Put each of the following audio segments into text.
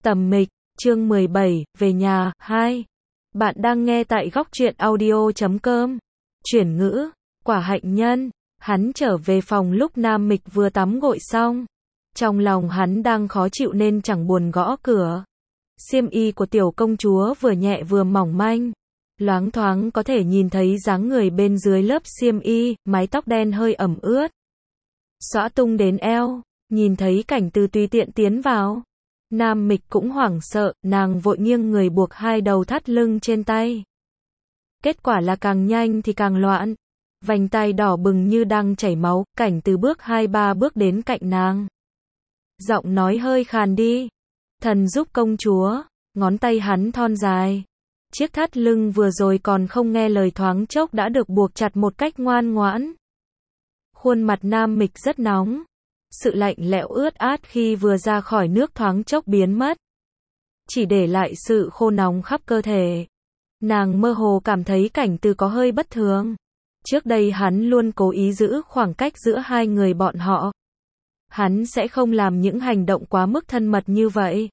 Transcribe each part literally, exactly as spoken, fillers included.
Tầm Mịch, chương mười bảy, về nhà, hai. Bạn đang nghe tại góc truyện audio chấm com. Chuyển ngữ, quả hạnh nhân. Hắn trở về phòng lúc Nam Mịch vừa tắm gội xong. Trong lòng hắn đang khó chịu nên chẳng buồn gõ cửa. Xiêm y của tiểu công chúa vừa nhẹ vừa mỏng manh. Loáng thoáng có thể nhìn thấy dáng người bên dưới lớp xiêm y, mái tóc đen hơi ẩm ướt. Xõa tung đến eo, nhìn thấy Cảnh Từ tùy tiện tiến vào. Nam Mịch cũng hoảng sợ, nàng vội nghiêng người buộc hai đầu thắt lưng trên tay. Kết quả là càng nhanh thì càng loạn. Vành tay đỏ bừng như đang chảy máu, Cảnh Từ bước hai ba bước đến cạnh nàng. Giọng nói hơi khàn đi. Thần giúp công chúa, ngón tay hắn thon dài. Chiếc thắt lưng vừa rồi còn không nghe lời thoáng chốc đã được buộc chặt một cách ngoan ngoãn. Khuôn mặt Nam Mịch rất nóng. Sự lạnh lẽo ướt át khi vừa ra khỏi nước thoáng chốc biến mất. Chỉ để lại sự khô nóng khắp cơ thể. Nàng mơ hồ cảm thấy Cảnh Từ có hơi bất thường. Trước đây hắn luôn cố ý giữ khoảng cách giữa hai người bọn họ. Hắn sẽ không làm những hành động quá mức thân mật như vậy.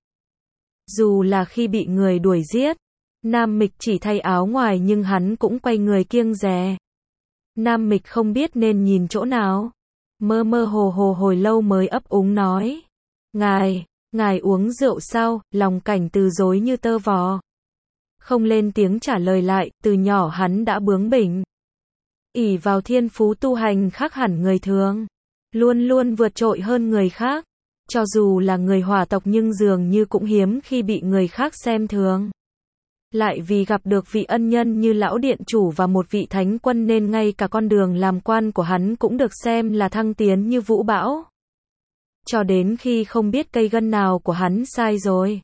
Dù là khi bị người đuổi giết, Nam Mịch chỉ thay áo ngoài nhưng hắn cũng quay người kiêng dè. Nam Mịch không biết nên nhìn chỗ nào. Mơ mơ hồ hồ hồi lâu mới ấp úng nói. Ngài, ngài uống rượu sao? Lòng Cảnh Từ rối như tơ vò. Không lên tiếng trả lời lại, từ nhỏ hắn đã bướng bỉnh. Ỷ vào thiên phú tu hành khác hẳn người thường. Luôn luôn vượt trội hơn người khác. Cho dù là người hỏa tộc nhưng dường như cũng hiếm khi bị người khác xem thường. Lại vì gặp được vị ân nhân như lão điện chủ và một vị thánh quân nên ngay cả con đường làm quan của hắn cũng được xem là thăng tiến như vũ bão. Cho đến khi không biết cây gân nào của hắn sai rồi.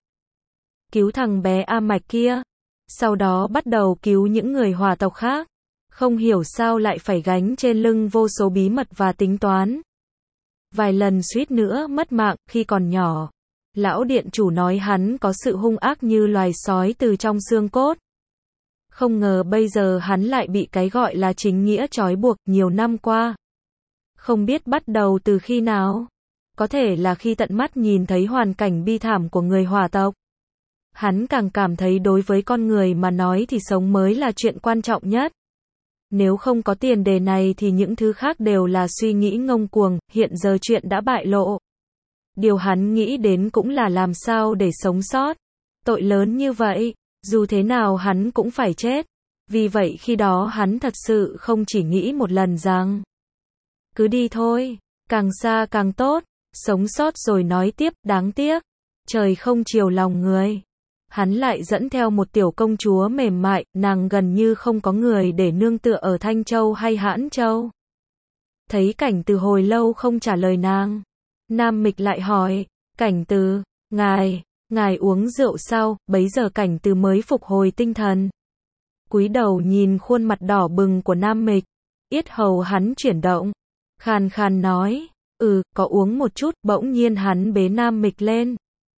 Cứu thằng bé A Mạch kia. Sau đó bắt đầu cứu những người hỏa tộc khác. Không hiểu sao lại phải gánh trên lưng vô số bí mật và tính toán. Vài lần suýt nữa mất mạng khi còn nhỏ. Lão điện chủ nói hắn có sự hung ác như loài sói từ trong xương cốt. Không ngờ bây giờ hắn lại bị cái gọi là chính nghĩa trói buộc nhiều năm qua. Không biết bắt đầu từ khi nào. Có thể là khi tận mắt nhìn thấy hoàn cảnh bi thảm của người hỏa tộc. Hắn càng cảm thấy đối với con người mà nói thì sống mới là chuyện quan trọng nhất. Nếu không có tiền đề này thì những thứ khác đều là suy nghĩ ngông cuồng, hiện giờ chuyện đã bại lộ. Điều hắn nghĩ đến cũng là làm sao để sống sót. Tội lớn như vậy, dù thế nào hắn cũng phải chết. Vì vậy khi đó hắn thật sự không chỉ nghĩ một lần rằng cứ đi thôi, càng xa càng tốt, sống sót rồi nói tiếp, đáng tiếc. Trời không chiều lòng người. Hắn lại dẫn theo một tiểu công chúa mềm mại, nàng gần như không có người để nương tựa ở Thanh Châu hay Hãn Châu. Thấy Cảnh Từ hồi lâu không trả lời nàng. Nam Mịch lại hỏi, Cảnh Từ, ngài, ngài uống rượu sao? Bấy giờ Cảnh Từ mới phục hồi tinh thần. Cúi đầu nhìn khuôn mặt đỏ bừng của Nam Mịch. Yết hầu hắn chuyển động. Khàn khàn nói, ừ, có uống một chút. Bỗng nhiên hắn bế Nam Mịch lên.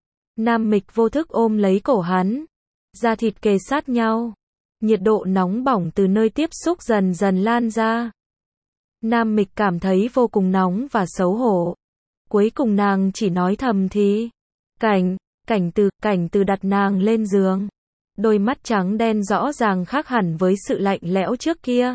Nam Mịch vô thức ôm lấy cổ hắn. Da thịt kề sát nhau. Nhiệt độ nóng bỏng từ nơi tiếp xúc dần dần lan ra. Nam Mịch cảm thấy vô cùng nóng và xấu hổ. Cuối cùng nàng chỉ nói thầm thì. Cảnh, Cảnh Từ, Cảnh Từ đặt nàng lên giường. Đôi mắt trắng đen rõ ràng khác hẳn với sự lạnh lẽo trước kia.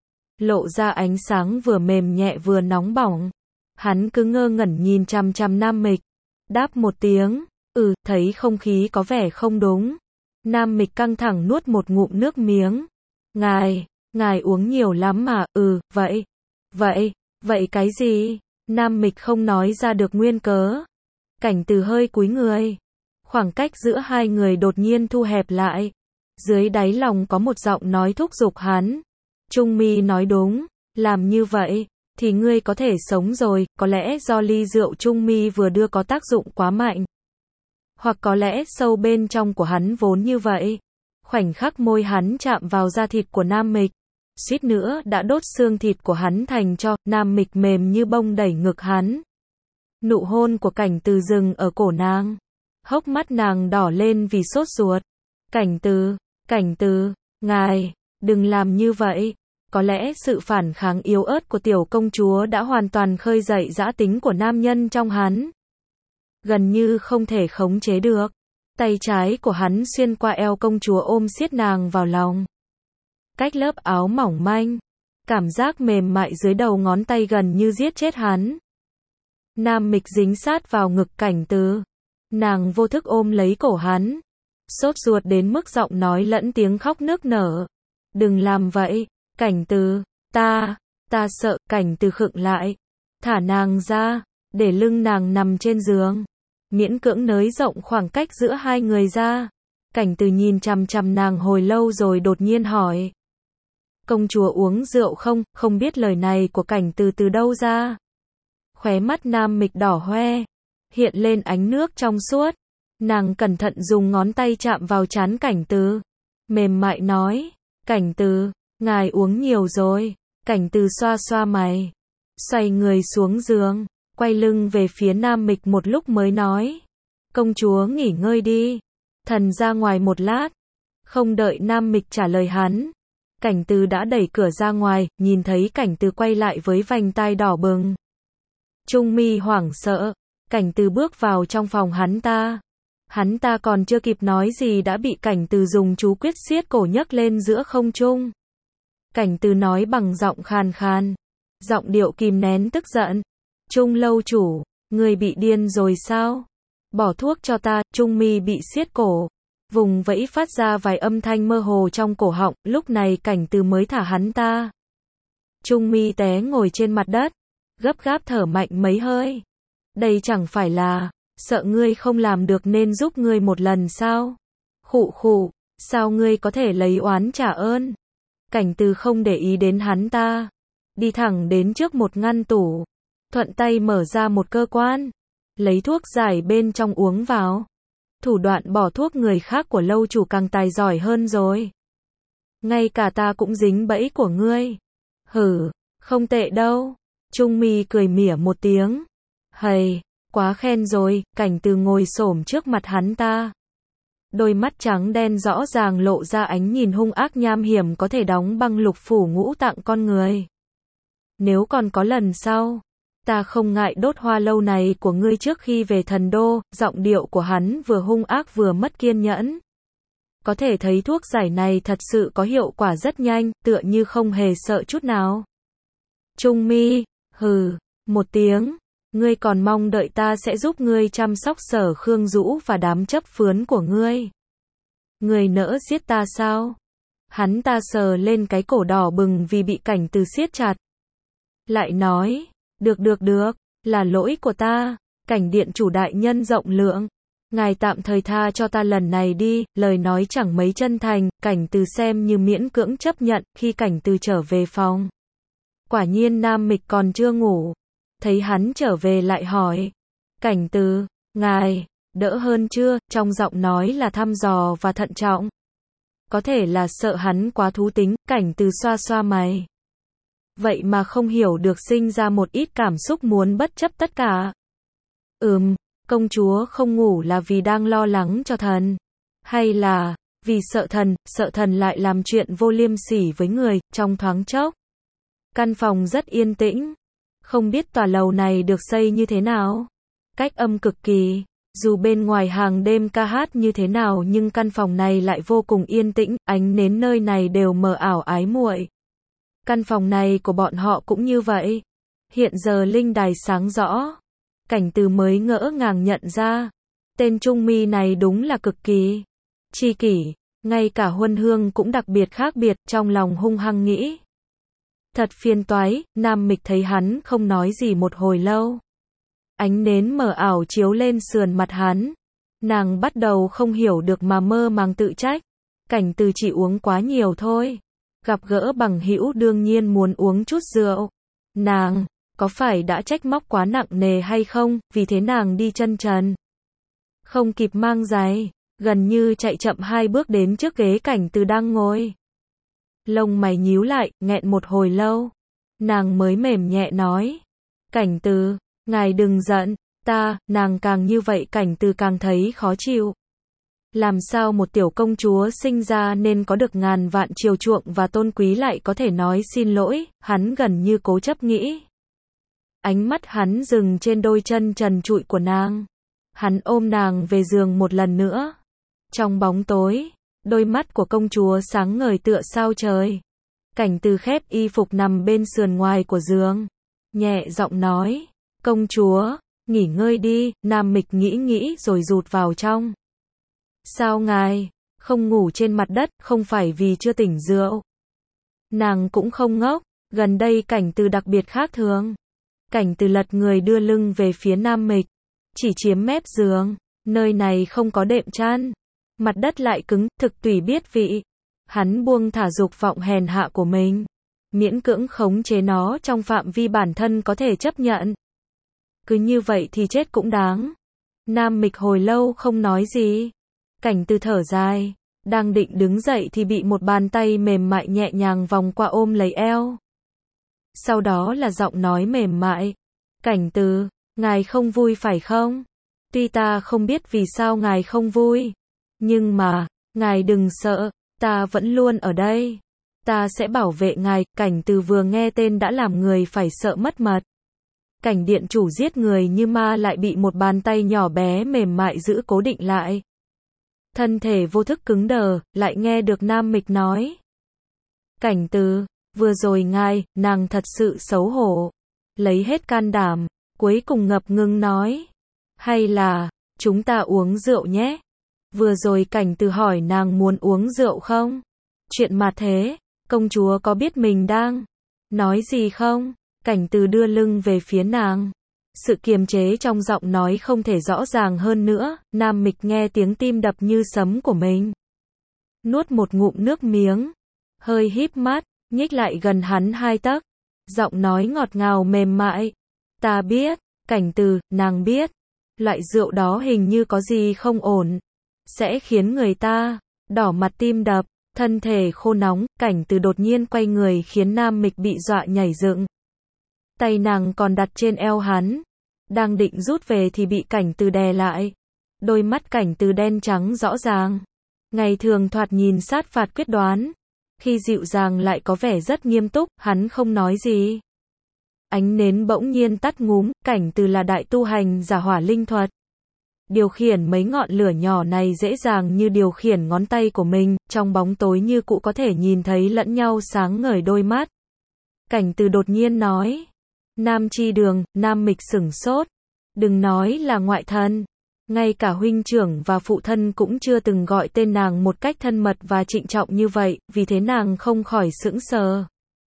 Lộ ra ánh sáng vừa mềm nhẹ vừa nóng bỏng. Hắn cứ ngơ ngẩn nhìn chằm chằm Nam Mịch. Đáp một tiếng. Ừ, thấy không khí có vẻ không đúng. Nam Mịch căng thẳng nuốt một ngụm nước miếng. Ngài, ngài uống nhiều lắm mà, ừ, vậy. Vậy, vậy cái gì? Nam Mịch không nói ra được nguyên cớ. Cảnh Từ hơi cúi người. Khoảng cách giữa hai người đột nhiên thu hẹp lại. Dưới đáy lòng có một giọng nói thúc giục hắn. Trung Mi nói đúng, làm như vậy, thì ngươi có thể sống rồi, có lẽ do ly rượu Trung Mi vừa đưa có tác dụng quá mạnh. Hoặc có lẽ sâu bên trong của hắn vốn như vậy. Khoảnh khắc môi hắn chạm vào da thịt của Nam Mịch. Suýt nữa đã đốt xương thịt của hắn thành tro. Nam Mịch mềm như bông đẩy ngực hắn. Nụ hôn của Cảnh Từ dừng ở cổ nàng. Hốc mắt nàng đỏ lên vì sốt ruột. Cảnh Từ, Cảnh Từ, ngài, đừng làm như vậy. Có lẽ sự phản kháng yếu ớt của tiểu công chúa đã hoàn toàn khơi dậy dã tính của nam nhân trong hắn. Gần như không thể khống chế được. Tay trái của hắn xuyên qua eo công chúa ôm siết nàng vào lòng. Cách lớp áo mỏng manh, cảm giác mềm mại dưới đầu ngón tay gần như giết chết hắn. Nam Mịch dính sát vào ngực Cảnh Từ. Nàng vô thức ôm lấy cổ hắn. Sốt ruột đến mức giọng nói lẫn tiếng khóc nức nở. Đừng làm vậy, Cảnh Từ, ta, ta sợ. Cảnh Từ khựng lại. Thả nàng ra, để lưng nàng nằm trên giường. Miễn cưỡng nới rộng khoảng cách giữa hai người ra. Cảnh Từ nhìn chằm chằm nàng hồi lâu rồi đột nhiên hỏi. Công chúa uống rượu không? Không biết lời này của Cảnh Từ từ đâu ra. Khóe mắt Nam Mịch đỏ hoe, hiện lên ánh nước trong suốt. Nàng cẩn thận dùng ngón tay chạm vào trán Cảnh Từ. Mềm mại nói, Cảnh Từ, ngài uống nhiều rồi. Cảnh Từ xoa xoa mày, xoay người xuống giường, quay lưng về phía Nam Mịch một lúc mới nói. Công chúa nghỉ ngơi đi. Thần ra ngoài một lát. Không đợi Nam Mịch trả lời hắn. Cảnh Từ đã đẩy cửa ra ngoài, nhìn thấy Cảnh Từ quay lại với vành tai đỏ bừng. Trung Mi hoảng sợ. Cảnh Từ bước vào trong phòng hắn ta. Hắn ta còn chưa kịp nói gì đã bị Cảnh Từ dùng chú quyết siết cổ nhấc lên giữa không trung. Cảnh Từ nói bằng giọng khàn khàn, giọng điệu kìm nén tức giận. Trung lâu chủ, người bị điên rồi sao? Bỏ thuốc cho ta. Trung Mi bị siết cổ, vùng vẫy phát ra vài âm thanh mơ hồ trong cổ họng. Lúc này Cảnh Từ mới thả hắn ta. Trung Mi té ngồi trên mặt đất, gấp gáp thở mạnh mấy hơi. Đây chẳng phải là sợ ngươi không làm được nên giúp ngươi một lần sao? Khụ khụ, sao ngươi có thể lấy oán trả ơn? Cảnh Từ không để ý đến hắn ta, đi thẳng đến trước một ngăn tủ, thuận tay mở ra một cơ quan, lấy thuốc giải bên trong uống vào. Thủ đoạn bỏ thuốc người khác của lâu chủ càng tài giỏi hơn rồi. Ngay cả ta cũng dính bẫy của ngươi. Hử, không tệ đâu. Trung Mi cười mỉa một tiếng. Hầy, quá khen rồi. Cảnh Từ ngồi xổm trước mặt hắn ta. Đôi mắt trắng đen rõ ràng lộ ra ánh nhìn hung ác nham hiểm có thể đóng băng lục phủ ngũ tạng con người. Nếu còn có lần sau, ta không ngại đốt hoa lâu này của ngươi trước khi về thần đô. Giọng điệu của hắn vừa hung ác vừa mất kiên nhẫn. Có thể thấy thuốc giải này thật sự có hiệu quả rất nhanh, tựa như không hề sợ chút nào. Trung Mi, hừ, một tiếng. Ngươi còn mong đợi ta sẽ giúp ngươi chăm sóc Sở Khương Dũ và đám chấp phướn của ngươi. Ngươi nỡ giết ta sao? Hắn ta sờ lên cái cổ đỏ bừng vì bị Cảnh Từ siết chặt. Lại nói, được được được, là lỗi của ta. Cảnh điện chủ đại nhân rộng lượng. Ngài tạm thời tha cho ta lần này đi. Lời nói chẳng mấy chân thành, Cảnh Từ xem như miễn cưỡng chấp nhận. Khi Cảnh Từ trở về phòng, quả nhiên Nam Mịch còn chưa ngủ. Thấy hắn trở về lại hỏi. Cảnh Từ, ngài, đỡ hơn chưa? Trong giọng nói là thăm dò và thận trọng. Có thể là sợ hắn quá thú tính. Cảnh Từ xoa xoa mày. Vậy mà không hiểu được sinh ra một ít cảm xúc muốn bất chấp tất cả. Ừm, công chúa không ngủ là vì đang lo lắng cho thần. Hay là vì sợ thần, sợ thần lại làm chuyện vô liêm sỉ với người. Trong thoáng chốc, căn phòng rất yên tĩnh. Không biết tòa lầu này được xây như thế nào. Cách âm cực kỳ. Dù bên ngoài hàng đêm ca hát như thế nào nhưng căn phòng này lại vô cùng yên tĩnh. Ánh nến nơi này đều mờ ảo ái muội. Căn phòng này của bọn họ cũng như vậy. Hiện giờ linh đài sáng rõ. Cảnh Từ mới ngỡ ngàng nhận ra. Tên Trung Mi này đúng là cực kỳ tri kỷ. Ngay cả Huân Hương cũng đặc biệt khác biệt. Trong lòng hung hăng nghĩ. Thật phiền toái. Nam Mịch thấy hắn không nói gì một hồi lâu. Ánh nến mờ ảo chiếu lên sườn mặt hắn. Nàng bắt đầu không hiểu được mà mơ màng tự trách. Cảnh Từ chỉ uống quá nhiều thôi. Gặp gỡ bằng hữu đương nhiên muốn uống chút rượu. Nàng, có phải đã trách móc quá nặng nề hay không? Vì thế nàng đi chân trần, không kịp mang giày, gần như chạy chậm hai bước đến trước ghế Cảnh Từ đang ngồi. Lông mày nhíu lại, nghẹn một hồi lâu. Nàng mới mềm nhẹ nói. Cảnh Từ, ngài đừng giận, ta. Nàng càng như vậy Cảnh Từ càng thấy khó chịu. Làm sao một tiểu công chúa sinh ra nên có được ngàn vạn chiều chuộng và tôn quý lại có thể nói xin lỗi? Hắn gần như cố chấp nghĩ. Ánh mắt hắn dừng trên đôi chân trần trụi của nàng. Hắn ôm nàng về giường một lần nữa. Trong bóng tối, đôi mắt của công chúa sáng ngời tựa sao trời. Cảnh Từ khép y phục nằm bên sườn ngoài của giường, nhẹ giọng nói, công chúa, nghỉ ngơi đi. Nam Mịch nghĩ nghĩ rồi rụt vào trong. Sao ngài không ngủ trên mặt đất, không phải vì chưa tỉnh rượu? Nàng cũng không ngốc, gần đây Cảnh Từ đặc biệt khác thường. Cảnh Từ lật người đưa lưng về phía Nam Mịch, chỉ chiếm mép giường, nơi này không có đệm chăn, mặt đất lại cứng, thực tùy biết vị. Hắn buông thả dục vọng hèn hạ của mình, miễn cưỡng khống chế nó trong phạm vi bản thân có thể chấp nhận. Cứ như vậy thì chết cũng đáng. Nam Mịch hồi lâu không nói gì. Cảnh Từ thở dài, đang định đứng dậy thì bị một bàn tay mềm mại nhẹ nhàng vòng qua ôm lấy eo. Sau đó là giọng nói mềm mại. Cảnh Từ, ngài không vui phải không? Tuy ta không biết vì sao ngài không vui, nhưng mà, ngài đừng sợ, ta vẫn luôn ở đây. Ta sẽ bảo vệ ngài. Cảnh Từ vừa nghe tên đã làm người phải sợ mất mật. Cảnh điện chủ giết người như ma lại bị một bàn tay nhỏ bé mềm mại giữ cố định lại. Thân thể vô thức cứng đờ, lại nghe được Nam Mịch nói. Cảnh Từ, vừa rồi ngài, nàng thật sự xấu hổ. Lấy hết can đảm, cuối cùng ngập ngừng nói. Hay là, chúng ta uống rượu nhé? Vừa rồi Cảnh Từ hỏi nàng muốn uống rượu không? Chuyện mà thế, công chúa có biết mình đang nói gì không? Cảnh Từ đưa lưng về phía nàng. Sự kiềm chế trong giọng nói không thể rõ ràng hơn nữa. Nam Mịch nghe tiếng tim đập như sấm của mình, nuốt một ngụm nước miếng, hơi híp mắt, nhích lại gần hắn hai tấc. Giọng nói ngọt ngào mềm mại. Ta biết, Cảnh Từ, nàng biết. Loại rượu đó hình như có gì không ổn, sẽ khiến người ta đỏ mặt tim đập, thân thể khô nóng. Cảnh Từ đột nhiên quay người khiến Nam Mịch bị dọa nhảy dựng. Tay nàng còn đặt trên eo hắn, đang định rút về thì bị Cảnh Từ đè lại. Đôi mắt Cảnh Từ đen trắng rõ ràng, ngày thường thoạt nhìn sát phạt quyết đoán, khi dịu dàng lại có vẻ rất nghiêm túc. Hắn không nói gì. Ánh nến bỗng nhiên tắt ngúm. Cảnh Từ là đại tu hành giả hỏa linh thuật, điều khiển mấy ngọn lửa nhỏ này dễ dàng như điều khiển ngón tay của mình. Trong bóng tối như cũ có thể nhìn thấy lẫn nhau sáng ngời đôi mắt. Cảnh Từ đột nhiên nói, Nam Chi Đường. Nam Mịch sửng sốt. Đừng nói là ngoại thân, ngay cả huynh trưởng và phụ thân cũng chưa từng gọi tên nàng một cách thân mật và trịnh trọng như vậy, vì thế nàng không khỏi sững sờ.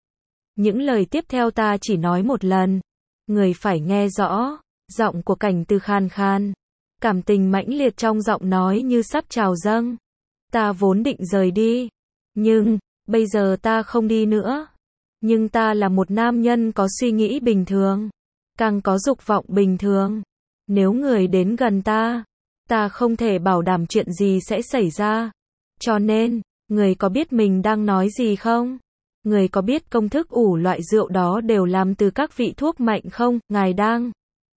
Những lời tiếp theo ta chỉ nói một lần, người phải nghe rõ. Giọng của Cảnh Từ khan khan, cảm tình mãnh liệt trong giọng nói như sắp trào dâng. Ta vốn định rời đi, nhưng bây giờ ta không đi nữa. Nhưng ta là một nam nhân có suy nghĩ bình thường, càng có dục vọng bình thường. Nếu người đến gần ta, ta không thể bảo đảm chuyện gì sẽ xảy ra. Cho nên, người có biết mình đang nói gì không? Người có biết công thức ủ loại rượu đó đều làm từ các vị thuốc mạnh không? Ngài đang...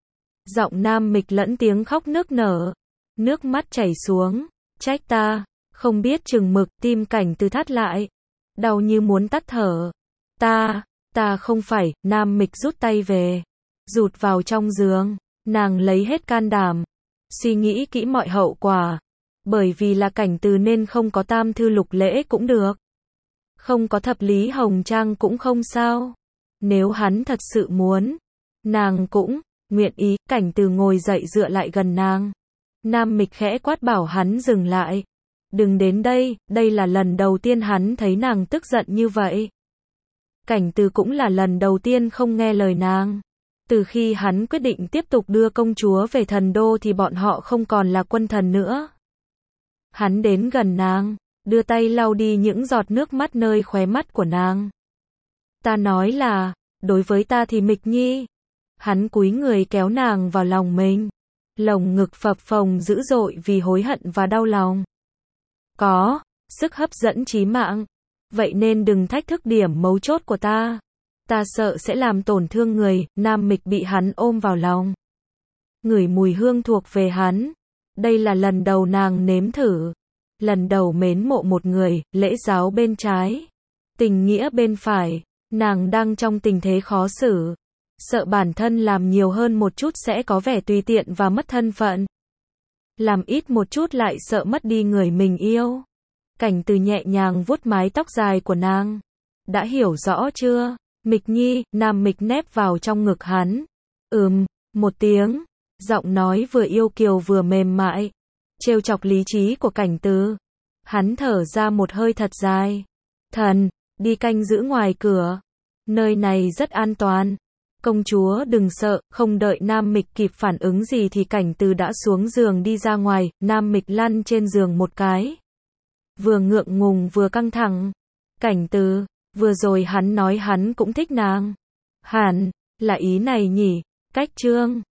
Giọng Nam Mịch lẫn tiếng khóc nức nở, nước mắt chảy xuống. Trách ta, không biết chừng mực. Tim Cảnh Từ thắt lại, đau như muốn tắt thở. Ta, ta không phải. Nam Mịch rút tay về, rụt vào trong giường. Nàng lấy hết can đảm, suy nghĩ kỹ mọi hậu quả. Bởi vì là Cảnh Từ nên không có tam thư lục lễ cũng được, không có thập lý hồng trang cũng không sao. Nếu hắn thật sự muốn, nàng cũng nguyện ý. Cảnh Từ ngồi dậy dựa lại gần nàng. Nam Mịch khẽ quát bảo hắn dừng lại. Đừng đến đây. Đây là lần đầu tiên hắn thấy nàng tức giận như vậy. Cảnh Từ cũng là lần đầu tiên không nghe lời nàng. Từ khi hắn quyết định tiếp tục đưa công chúa về thần đô thì bọn họ không còn là quân thần nữa. Hắn đến gần nàng, đưa tay lau đi những giọt nước mắt nơi khóe mắt của nàng. Ta nói là, đối với ta thì Mịch Nhi. Hắn cúi người kéo nàng vào lòng mình. Lồng ngực phập phồng dữ dội vì hối hận và đau lòng. Có sức hấp dẫn chí mạng. Vậy nên đừng thách thức điểm mấu chốt của ta. Ta sợ sẽ làm tổn thương người. Nam Mịch bị hắn ôm vào lòng, ngửi mùi hương thuộc về hắn. Đây là lần đầu nàng nếm thử. Lần đầu mến mộ một người. Lễ giáo bên trái, tình nghĩa bên phải. Nàng đang trong tình thế khó xử, sợ bản thân làm nhiều hơn một chút sẽ có vẻ tùy tiện và mất thân phận. làm ít một chút lại sợ mất đi người mình yêu. Cảnh Từ nhẹ nhàng vuốt mái tóc dài của nàng. Đã hiểu rõ chưa? Mịch Nhi, Nam Mịch nép vào trong ngực hắn. Ừm, một tiếng, giọng nói vừa yêu kiều vừa mềm mại, trêu chọc lý trí của Cảnh Từ. Hắn thở ra một hơi thật dài. Thần, đi canh giữ ngoài cửa. Nơi này rất an toàn. Công chúa đừng sợ, không đợi Nam Mịch kịp phản ứng gì thì Cảnh Từ đã xuống giường đi ra ngoài, Nam Mịch lăn trên giường một cái. Vừa ngượng ngùng vừa căng thẳng. Cảnh Từ, vừa rồi hắn nói hắn cũng thích nàng. Hẳn, là ý này nhỉ, cách trương.